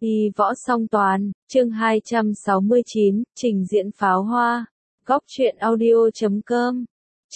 Y võ song toàn, chương 269, trình diễn pháo hoa. Góc truyện audio.com.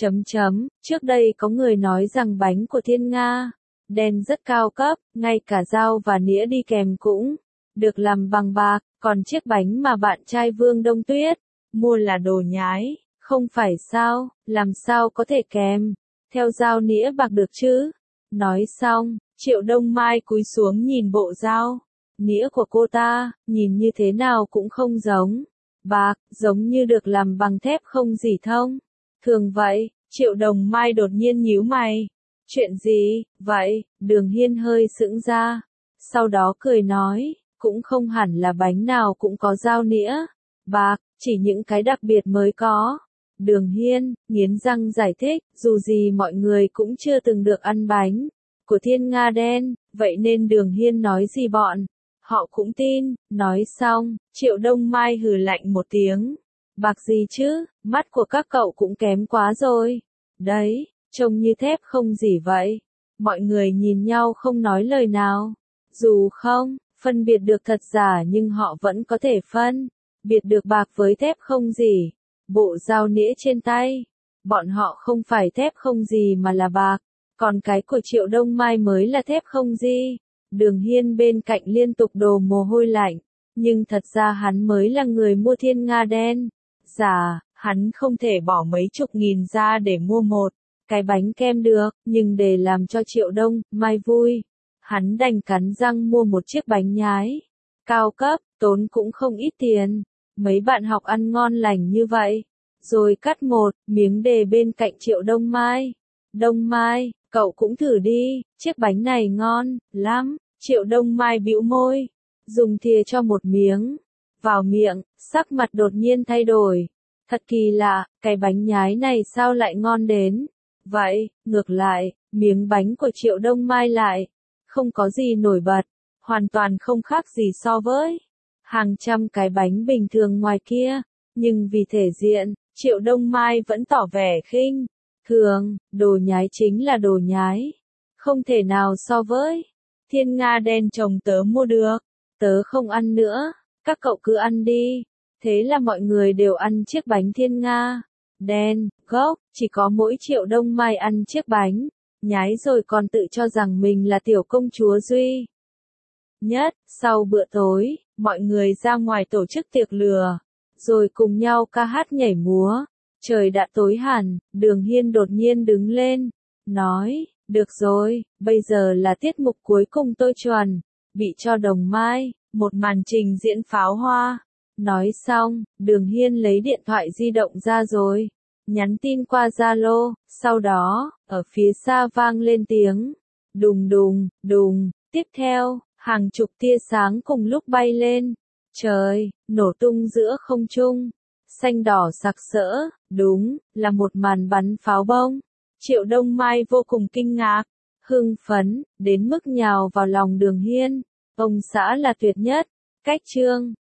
Trước đây có người nói rằng bánh của Thiên Nga đen rất cao cấp, ngay cả dao và nĩa đi kèm cũng được làm bằng bạc, còn chiếc bánh mà bạn trai Vương Đông Tuyết mua là đồ nhái, không phải sao, làm sao có thể kèm theo dao nĩa bạc được chứ? Nói xong, Triệu Đông Mai cúi xuống nhìn bộ dao nĩa của cô ta, nhìn như thế nào cũng không giống bạc, giống như được làm bằng thép không gì thông thường vậy. Triệu Đông Mai đột nhiên nhíu mày. Chuyện gì, vậy? Đường Hiên hơi sững ra, sau đó cười nói, cũng không hẳn là bánh nào cũng có dao nĩa bạc, chỉ những cái đặc biệt mới có. Đường Hiên nghiến răng giải thích, dù gì mọi người cũng chưa từng được ăn bánh của Thiên Nga đen, vậy nên Đường Hiên nói gì bọn họ cũng tin. Nói xong, Triệu Đông Mai hừ lạnh một tiếng. Bạc gì chứ, mắt của các cậu cũng kém quá rồi. Đấy, trông như thép không gì vậy. Mọi người nhìn nhau không nói lời nào. Dù không phân biệt được thật giả nhưng họ vẫn có thể phân biệt được bạc với thép không gì. Bộ dao nĩa trên tay, bọn họ không phải thép không gì mà là bạc, còn cái của Triệu Đông Mai mới là thép không gì. Đường Hiên bên cạnh liên tục đổ mồ hôi lạnh, nhưng thật ra hắn mới là người mua Thiên Nga đen. Giả, hắn không thể bỏ mấy chục nghìn ra để mua một cái bánh kem được, nhưng để làm cho Triệu Đông Mai vui, hắn đành cắn răng mua một chiếc bánh nhái cao cấp, tốn cũng không ít tiền. Mấy bạn học ăn ngon lành như vậy, rồi cắt một miếng đề bên cạnh Triệu Đông Mai. Đông Mai, cậu cũng thử đi, chiếc bánh này ngon lắm. Triệu Đông Mai bĩu môi, dùng thìa cho một miếng vào miệng, sắc mặt đột nhiên thay đổi. Thật kỳ lạ, cái bánh nhái này sao lại ngon đến vậy? Ngược lại, miếng bánh của Triệu Đông Mai lại không có gì nổi bật, hoàn toàn không khác gì so với hàng trăm cái bánh bình thường ngoài kia. Nhưng vì thể diện, Triệu Đông Mai vẫn tỏ vẻ khinh thường. Đồ nhái chính là đồ nhái, không thể nào so với Thiên Nga đen chồng tớ mua được. Tớ không ăn nữa, các cậu cứ ăn đi. Thế là mọi người đều ăn chiếc bánh Thiên Nga đen gốc, chỉ có mỗi Triệu Đông Mai ăn chiếc bánh nhái rồi còn tự cho rằng mình là tiểu công chúa duy nhất. Sau bữa tối, mọi người ra ngoài tổ chức tiệc lửa, rồi cùng nhau ca hát nhảy múa. Trời đã tối hẳn, Đường Hiên đột nhiên đứng lên, nói, được rồi, bây giờ là tiết mục cuối cùng tôi chuẩn bị cho Đồng Mai, một màn trình diễn pháo hoa. Nói xong, Đường Hiên lấy điện thoại di động ra rồi nhắn tin qua Zalo, sau đó, ở phía xa vang lên tiếng đùng đùng, đùng. Tiếp theo, hàng chục tia sáng cùng lúc bay lên trời, nổ tung giữa không trung, xanh đỏ sặc sỡ, đúng là một màn bắn pháo bông. Triệu Đông Mai vô cùng kinh ngạc, hưng phấn, đến mức nhào vào lòng Đường Hiên. Ông xã là tuyệt nhất. Cách chương